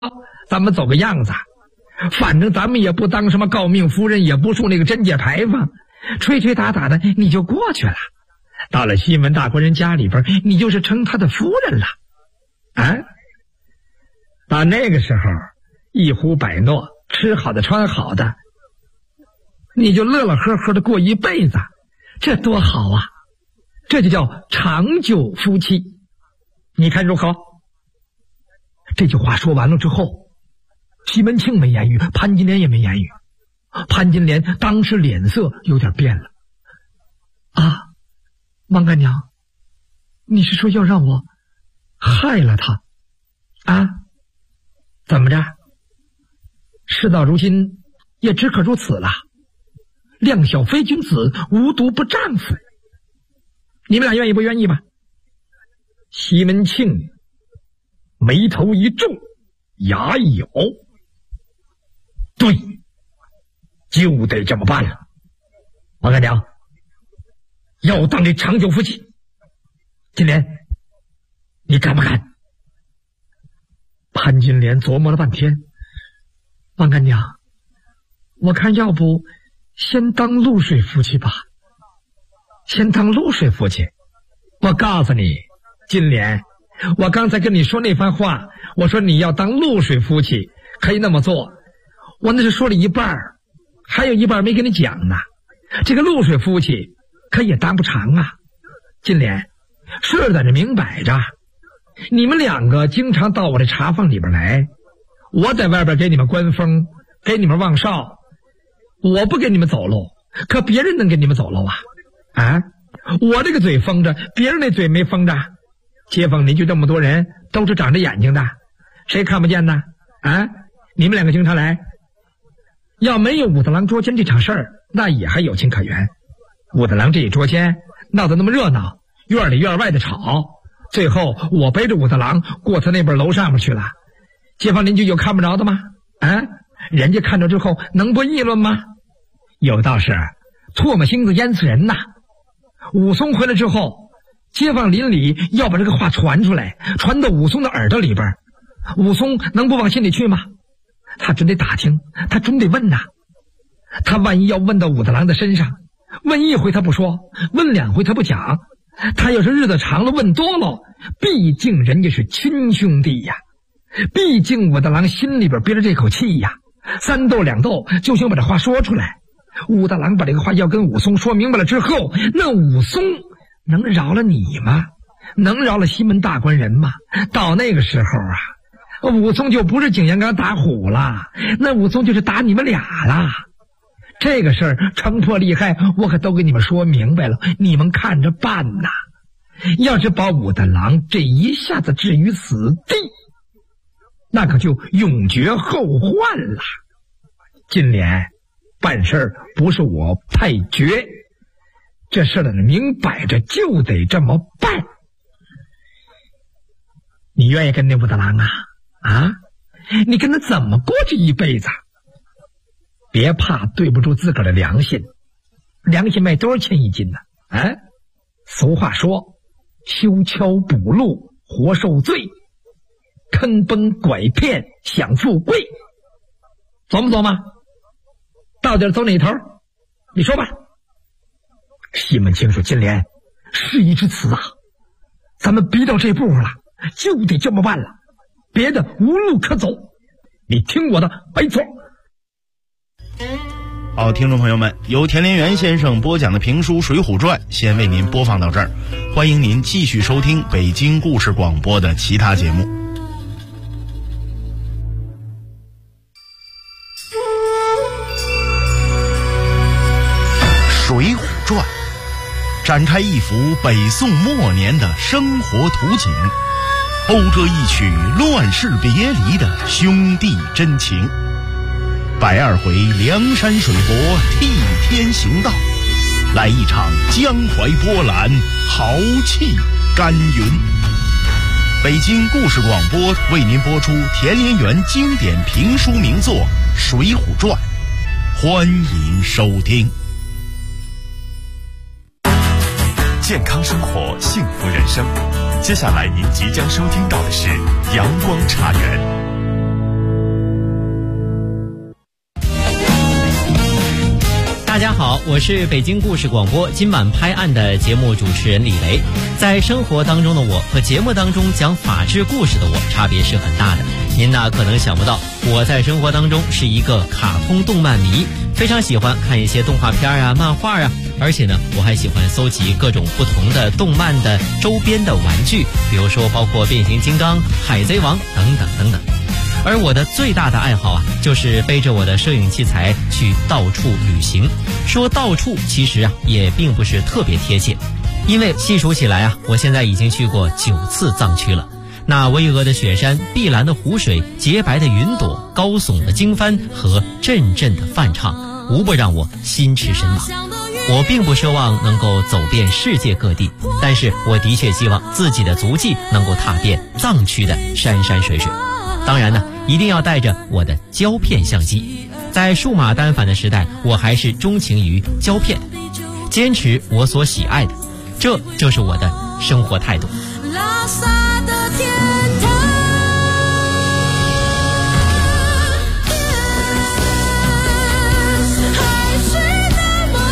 咱们走个样子，反正咱们也不当什么诰命夫人，也不竖那个贞节牌坊，吹吹打打的你就过去了。到了西门大官人家里边，你就是称他的夫人了。啊，到那个时候，一呼百诺，吃好的穿好的，你就乐乐呵呵的过一辈子，这多好啊！这就叫长久夫妻，你看如何？这句话说完了之后，西门庆没言语，潘金莲也没言语。潘金莲当时脸色有点变了。啊，王干娘，你是说要让我害了他啊？怎么着？事到如今也只可如此了。量小非君子，无毒不丈夫。你们俩愿意不愿意吧？西门庆眉头一皱，牙一咬，对，就得这么办了。王干娘，要当这长久夫妻，金莲，你敢不敢？潘金莲琢磨了半天，王干娘，我看要不先当露水夫妻吧。先当露水夫妻？我告诉你，金莲，我刚才跟你说那番话，我说你要当露水夫妻，可以那么做，我那是说了一半，还有一半没跟你讲呢。这个露水夫妻可也当不长啊。金莲，事在这明摆着，你们两个经常到我这茶坊里边来，我在外边给你们观风，给你们望哨，我不给你们走路，可别人能给你们走路啊？啊，我这个嘴封着，别人那嘴没封着，街坊邻居这么多人都是长着眼睛的，谁看不见呢？啊，你们两个经常来，要没有武大郎捉奸这场事儿，那也还有情可原。武大郎这一捉奸闹得那么热闹，院里院外的吵，最后我背着武大郎过他那边楼上面去了，街坊邻居有看不着的吗？啊，人家看着之后能不议论吗？有道是唾沫星子淹死人呐。武松回来之后，街坊邻里要把这个话传出来，传到武松的耳朵里边，武松能不往心里去吗？他准得打听，他准得问呐。他万一要问到武大郎的身上，问一回他不说，问两回他不讲，他要是日子长了问多了，毕竟人家是亲兄弟呀，毕竟武大郎心里边憋着这口气呀，三斗两斗就想把这话说出来。武大郎把这个话要跟武松说明白了之后，那武松能饶了你吗？能饶了西门大官人吗？到那个时候啊，武松就不是景阳冈打虎了，那武松就是打你们俩了。这个事儿城破利害，我可都给你们说明白了，你们看着办呐。要是把武大郎这一下子置于死地，那可就永绝后患了。金莲，办事儿不是我太绝，这事儿明摆着就得这么办。你愿意跟那武大郎啊？啊，你跟他怎么过这一辈子？别怕对不住自个儿的良心，良心卖多少钱一斤呢？啊，俗话说，修桥补路活受罪，坑崩拐骗享富贵。琢磨琢磨，到底走哪头？你说吧。西门庆说：金莲，事已至此啊，咱们逼到这步了，就得这么办了，别的无路可走。你听我的，没错。 好，听众朋友们，由田连元先生播讲的评书《水浒传》先为您播放到这儿，欢迎您继续收听北京故事广播的其他节目。《水浒传》展开一幅北宋末年的生活图景，讴歌一曲乱世别离的兄弟真情。120回梁山水泊替天行道，来一场江淮波澜，豪气干云。北京故事广播为您播出田连元经典评书名作《水浒传》，欢迎收听。 健康生活，幸福人生。接下来您即将收听到的是阳光茶园。 家好，我是北京故事广播今晚拍案的节目主持人李雷。在生活当中的我和节目当中讲法治故事的我差别是很大的。您呢可能想不到，我在生活当中是一个卡通动漫迷，非常喜欢看一些动画片啊、漫画啊，而且呢我还喜欢搜集各种不同的动漫的周边的玩具，比如说包括变形金刚、海贼王等等等等。而我的最大的爱好啊，就是背着我的摄影器材去到处旅行。说到处其实啊也并不是特别贴切，因为细数起来啊，我现在已经去过9次藏区了。那巍峨的雪山、碧蓝的湖水、洁白的云朵、高耸的经幡和阵阵的梵唱，无不让我心驰神往。我并不奢望能够走遍世界各地，但是我的确希望自己的足迹能够踏遍藏区的山山水水。当然呢，一定要带着我的胶片相机。在数码单反的时代，我还是钟情于胶片，坚持我所喜爱的，这就是我的生活态度。拉萨的天堂，海水的波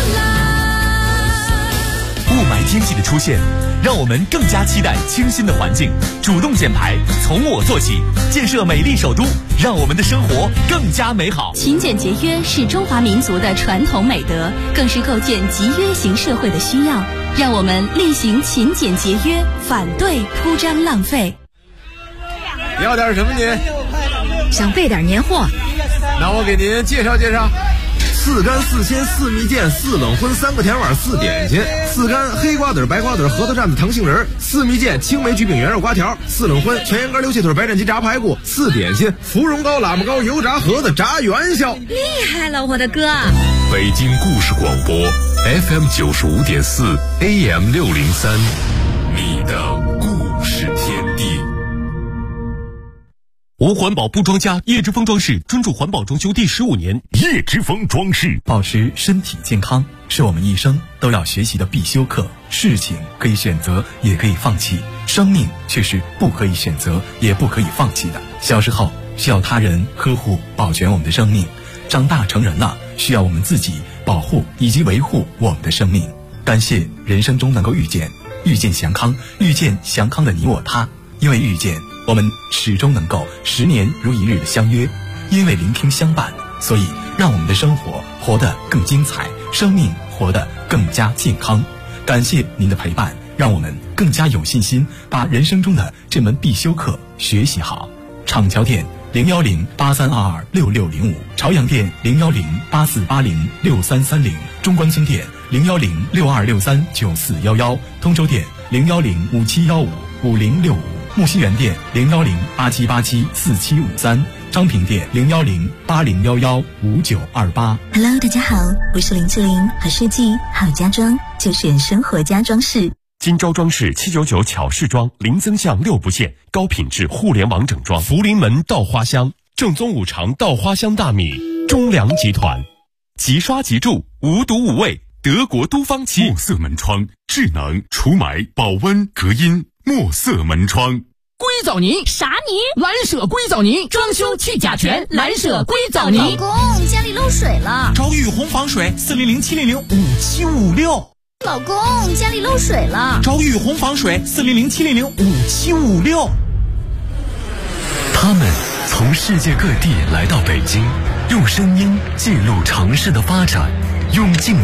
澜。 雾霾天气的出现，让我们更加期待清新的环境。主动减排，从我做起，建设美丽首都，让我们的生活更加美好。 勤俭节约是中华民族的传统美德，更是构建集约型社会的需要。让我们厉行勤俭节约，反对铺张浪费。 要点什么您？ 想备点年货。 那我给您介绍介绍。4干4鲜4蜜饯4冷荤3个甜碗4点心，4干黑瓜子白瓜子核桃蘸子糖杏仁，4蜜饯青梅橘饼圆肉瓜条，4冷荤全羊肝溜蟹腿白斩鸡炸排骨，4点心芙蓉糕喇嘛糕油炸盒子炸元宵。 厉害了，我的哥！ 北京故事广播 FM 95.4 AM 603，你的故事天地。 无环保不装家，叶之峰装饰专注环保装修第15年。 叶之峰装饰， 保持身体健康是我们一生都要学习的必修课。事情可以选择，也可以放弃，生命却是不可以选择，也不可以放弃的。小时候需要他人呵护保全我们的生命，长大成人了，需要我们自己保护以及维护我们的生命。感谢人生中能够遇见祥康，遇见祥康的你我他。因为遇见，我们始终能够10年如一日的相约；因为聆听相伴，所以让我们的生活活得更精彩，生命活得更加健康。感谢您的陪伴，让我们更加有信心把人生中的这门必修课学习好。厂桥店01083226605，朝阳店01084806330，中关村店01062639411，通州店01057155065，木樨园店01087874753，昌平店01080115928。 Hello， 大家好，我是林志玲，好设计好家装就选生活家装饰。 金招装饰799巧饰装，零增项6不限，高品质互联网整装。福临门稻花香，正宗5常稻花香大米。中粮集团，即刷即住，无毒无味，德国都方漆。 墨色门窗，智能除霾、保温、隔音。墨色门窗。 硅藻泥？ 啥泥？ 蓝舍硅藻泥，装修去甲醛，蓝舍硅藻泥。 老公，家里漏水了。 找雨虹防水，400-700-5756。 老公，家里漏水了。 找雨虹防水，400-700-5756。 他们从世界各地来到北京，用声音记录城市的发展，用镜